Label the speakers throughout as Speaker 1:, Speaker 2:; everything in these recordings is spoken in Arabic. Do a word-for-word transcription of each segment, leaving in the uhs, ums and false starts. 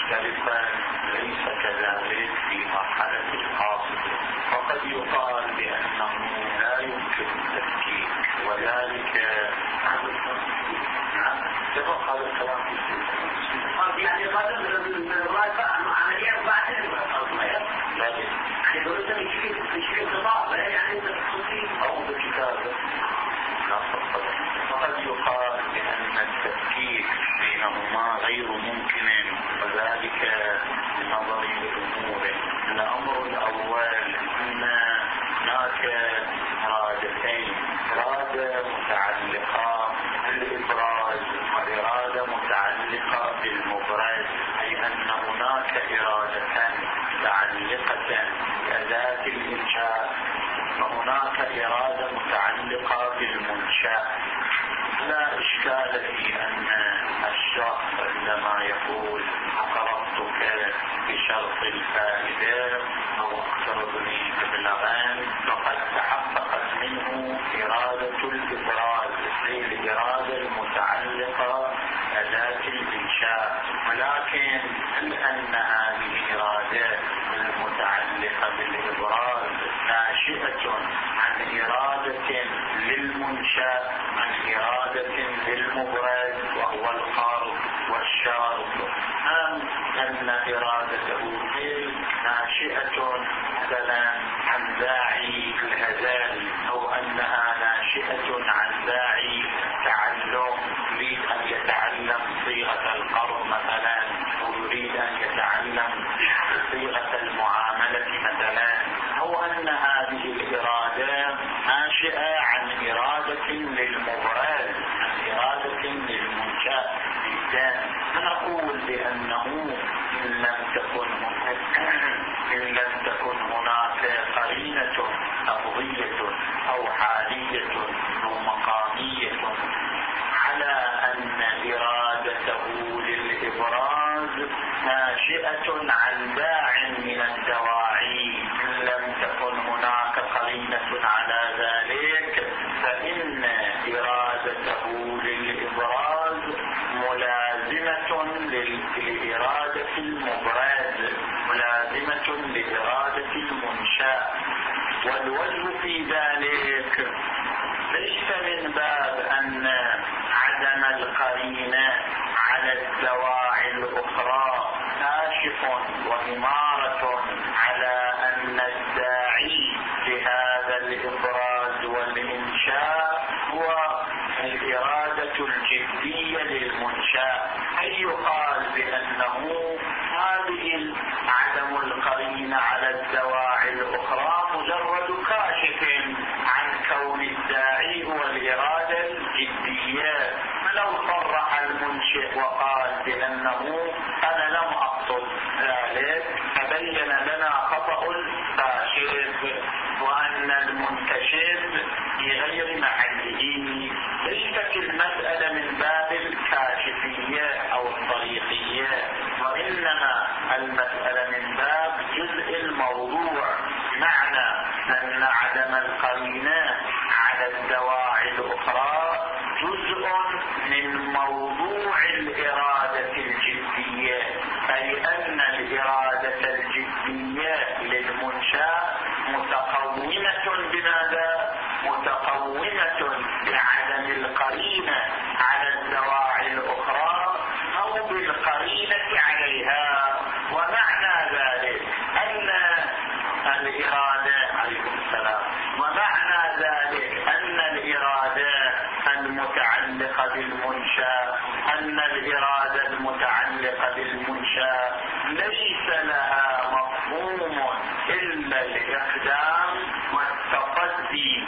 Speaker 1: مختلفا ليس كذلك في مرحلة القاصد، وقد يقال بأنه لا يمكن التفكيك، وذلك سبق هذا الكلام في السنة
Speaker 2: يعني قدم من الرائفة عملية بعد
Speaker 1: لكن
Speaker 2: يقول أنت بشكل خطاب يعني أنت بخصوصي
Speaker 1: أو بكتابة لا فرق. وقد يقال بأن التفكيك بينهما غير ممكن، وذلك لنظر الأمور. الأمر الأول أن هناك إرادتين، إرادة متعلقة بالإبراز وإرادة متعلقة بالمبرز، أي أن هناك إرادة متعلقة بذات الإنشاء وهناك إرادة متعلقة بالمنشأ. لا إشكال في أن الشخص عندما يقول أقرضتك بشرط الفائدة أو اقترضني مبلغا فقد تحققت منه إرادة الإبراز، أي الإرادة المتعلقة بذات الإنشاء. ولكن هل أن هذه الإرادة المتعلقة بالإبراز ناشئة عن إرادة للمنشأ عن إرادة للمبرز وهو القارض والشارط، أم أن إرادته ناشئة مثلا عن داعي الأزال، أو أنها ناشئة عن داعي تعلم، يريد أن يتعلم صيغة القرض مثلا، أو يريد أن يتعلم صيغة المعاملة مثلا، أو أن هذه الإرادة ناشئة عن إرادة للمبرز عن إرادة للمنشأ جدا. فنقول بأنه إن لم تكن إن لم تكن هناك قرينة لفظية أو حالية أو مقامية على أن إرادته للإبراز ناشئة عن داع من الدواعي، إن لم تكن هناك قرينة على ذلك فإن إرادته للإبراز ملازمة لإرادة المبرز، ملازمة لإرادة المنشأ. والوجه في ذلك ليس من باب أن عدم القرينة على الدواعي الأخرى كاشف وإمارة على أن الداعي لهذا الإبراز والإنشاء هو الإرادة الجدية للمنشأ، أي يقال بأنه هذه عدم القرينة على الدواعي الأخرى مجرد كاشف عن كون الداعي هو الإرادة الجدية. فلو صرح المنشئ وقال بأنه أنا لم أقصد ذلك فبين لنا خطأ الكاشف وأن المنكشف في غير محله. ليست المسألة من باب الكاشفية أو الطريقية، وإنما المسألة من باب جزء الموضوع، معنى أن عدم القرينة على الدواعي الأخرى جزء من موضوع الإرادة الجدية، أي أن الإرادة الجدية للمنشأ متقومة بماذا؟ متقومة بعدم القرينة على الدواعي الأخرى أو بالقرينة عليها. ومعنى ذلك أن الإرادة عليكم السلام ومعنى ذلك أن الإرادة المتعلقة بالمنشأ أن الإرادة المتعلقة بالمنشأ ليس لها مفهوم إلا الإقدام والتصدي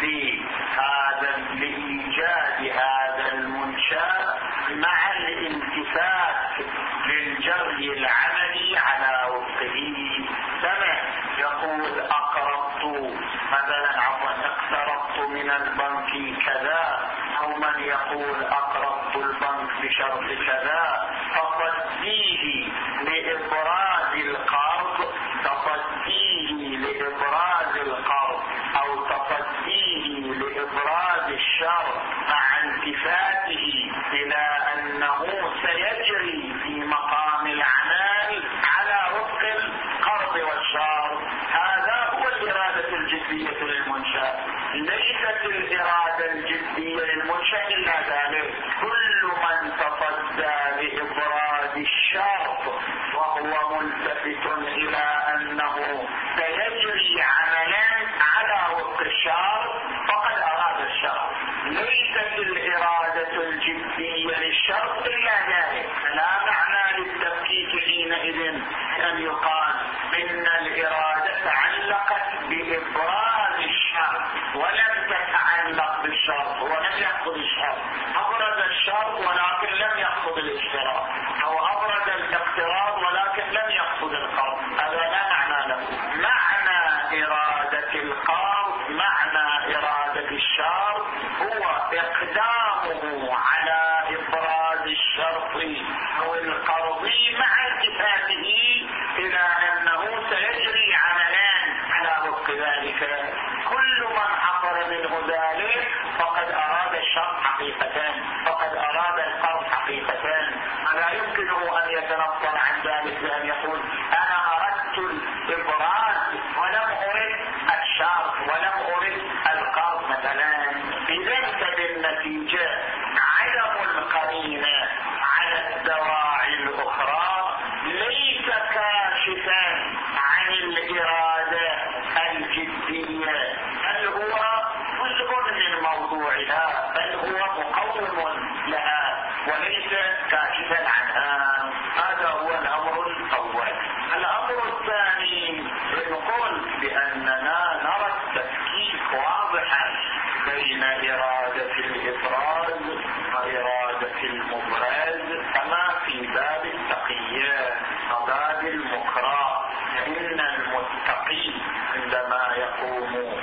Speaker 1: لهذا لإيجاد هذا المنشأ مع الالتفات للجري العملي على وفقه. كما يقول أقرضت مثلا عفوا اقترضت من البنك كذا، أو من يقول أقرضت البنك بشرط كذا، تصديه لإبراز القرض تصديه لإبراز القرض أو تصديه لإبراز الشرط مع التفاته إلى أنه سيجري في مقام العمل الشرط وهو ملتفت إلى أنه سيجري عملا على وفق الشرط فقد أراد الشرط. ليست الإرادة الجدية للشرط إلا ذلك. لا معنى للتفكيك حينئذ أن يقال إن الإرادة تعلقت بإبراز الشرط ولم تتعلق بالشرط ولم يقصد الشرط. أبرز الشرط ولكن لم يقصد الاشتراط، أو أبرز الاقتراض ولكن لم يقصد القرض. هذا لا معنى له. معنى إرادة القرض معنى إرادة الشرط هو إقدامه على إبراز الشرط أو القرض مع التفاته إلى أنه سيجري عملان على وفق ذلك. كل من حصل منه ذلك فقد أراد الشرط حقيقة، فقد أراد القرض حقيقة. فلا يمكنه أن يتنصل عن ذلك بأن يقول أنا أردت الإبراز ولم أرد الشرط ولم أرد القرض مثلا. إذن فبالنتيجة عدم القرينة على الدواعي الأخرى ليس كاشفا عن الإرادة الجدية، بل هو جزء من موضوعها، بل هو مقوم لها وليس كاشفا عنها. هذا هو الأمر الأول. الأمر الثاني نقول بأننا نرى التفكيك واضحا بين إرادة الإبراز وإرادة المبرز كما في باب التقية وباب المكره. فإن المتقي عندما يقوم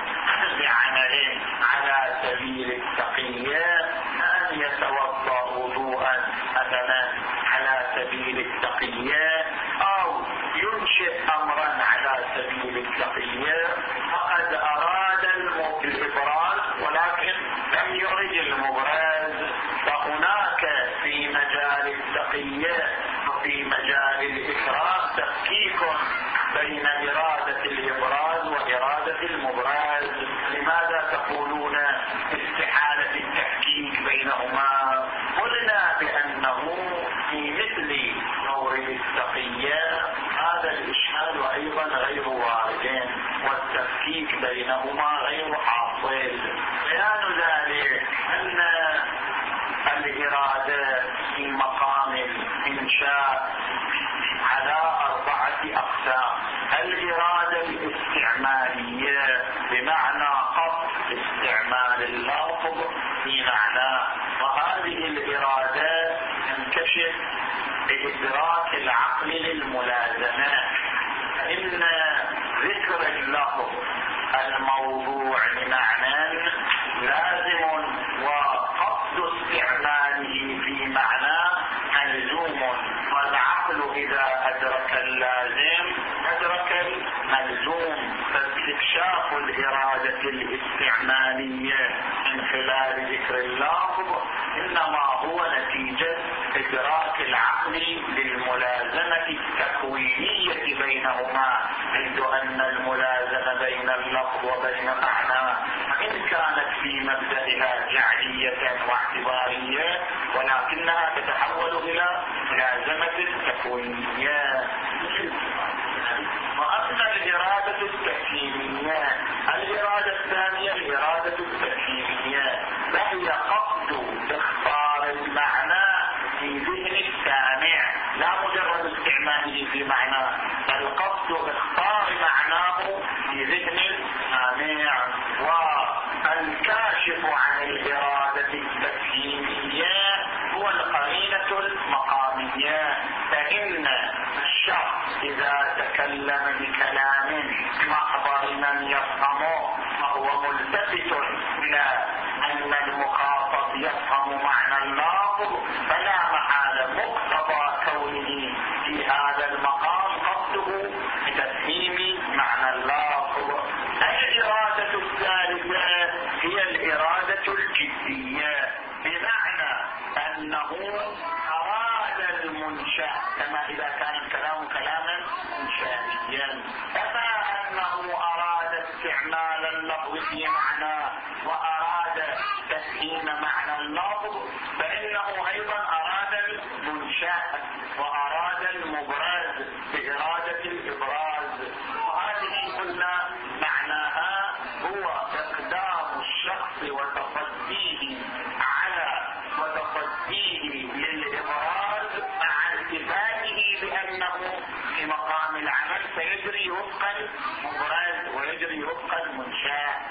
Speaker 1: بعمل على سبيل التقية أن يتوضأ وضوءا مثلا على سبيل التقية أو ينشئ أمرا على سبيل التقية فقد أراد الإبراز ولكن لم يرد المبرز. فهناك في مجال التقية وفي مجال الإكراه تفكيك بين إرادة الإبراز وإرادة المبرز. لماذا تقولون استحالة التفكيك بينهما؟ قلنا بأنه في مثل مورد التقية هذا الإشكال أيضا غير وارد والتفكيك بينهما غير حاصل. بيان ذلك أن الإرادة في مقام الإنشاء على أربعة أقسام. الإرادة الاستعمالية بمعنى قصد استعمال اللفظ في معناه، وهذه الإرادة تنكشف بإدراك العقل للملازمة. فإن ذكر اللفظ الموضوع لمعنى لازم وقصد استعماله في معنى ملزوم، والعقل إذا أدرك اللازم أدرك الملزوم. فاستكشاف الإرادة الاستعمالية من خلال ذكر اللفظ إنما هو نتيجة إدراك العقل للملازمة التكوينية بينهما، حيث أن الملازمة بين اللفظ وبين معناه إن كانت في مبدأها جعلية واعتبارية ولكنها تتحول إلى ملازمة تكوينية. وأما الإرادة التكوينية الإرادة الثانية الإرادة التكوينية وهي قصد اختار المعنى في ذهن السامع لا مجرد استعماله في معناه، بل قصد اختار معناه في ذهن السامع. والكاشف عن الإرادة التكوينية هو القرينة المقامية. فإن الشخص إذا تكلم بكلام محضر من يفهمه فهو ملتفت إلى أن المخاطب يفهم معنى اللفظ، فلا محال مقتضى كونه في هذا المقام قصده بتفهيم معنى اللفظ. الإرادة الثالثة هي الإرادة الجدية، بمعنى أنه أراد المنشأ كما إذا كان الكلام كلاما إنشائيا، كما أنه أراد استعمال اللفظ في معنى وأراد تفهيم معنى اللفظ، فإنه أيضا أراد المنشأ وأراد المبرز بإرادة الإبراز. وهذه قلنا معناها هو إقدام الشخص وتصديه على وتصديه للإبراز مع التفاته بأنه في مقام العمل سيجري وفق المبرز ويجري وفق المنشاة.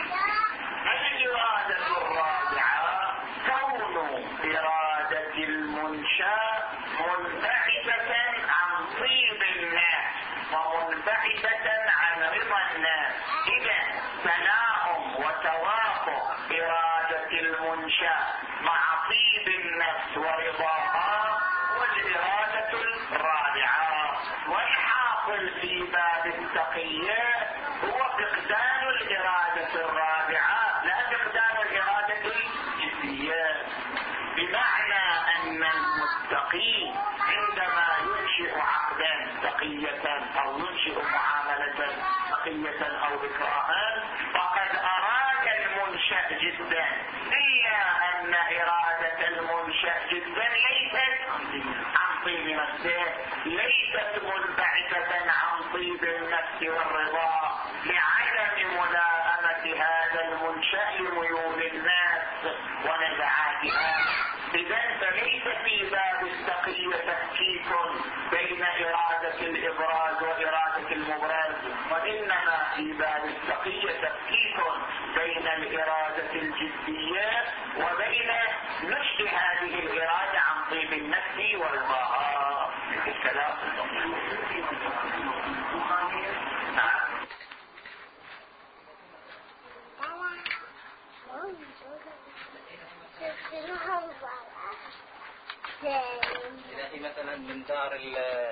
Speaker 1: الإرادة الرابعة كون إرادة المنشاة منبعثة عن طيب الناس ومنبعثة عن رضا الناس. إذا تناغم وتوافق إرادة المنشاة مع طيب النفس ورضاها والإرادة الرابعة. والحاصل في باب التقية هو فقدان الإرادة الرابعة لا فقدان الإرادة الجدية، بمعنى أن المتقي عندما ينشئ عقدا تقية أو ينشئ معاملة تقية أو إكراها فقد أراد المنشأ جدا، إلا أن إرادة المنشأ جدا ليست عن طيب نفسه، ليست منبعثة عن طيب النفس والرضا لعدم ملائمة هذا المنشأ لميول الناس ونزعاتها. إذا فليس في باب التقية تفكيك بين إرادة الإبراز وإرادة المبرز، وإنما في باب التقية تفكيك بين الإرادة الجدية وبين نشر هذه الإرادة عن طيب النفس ورضاها. الكلام
Speaker 3: إذا هي مثلا من دار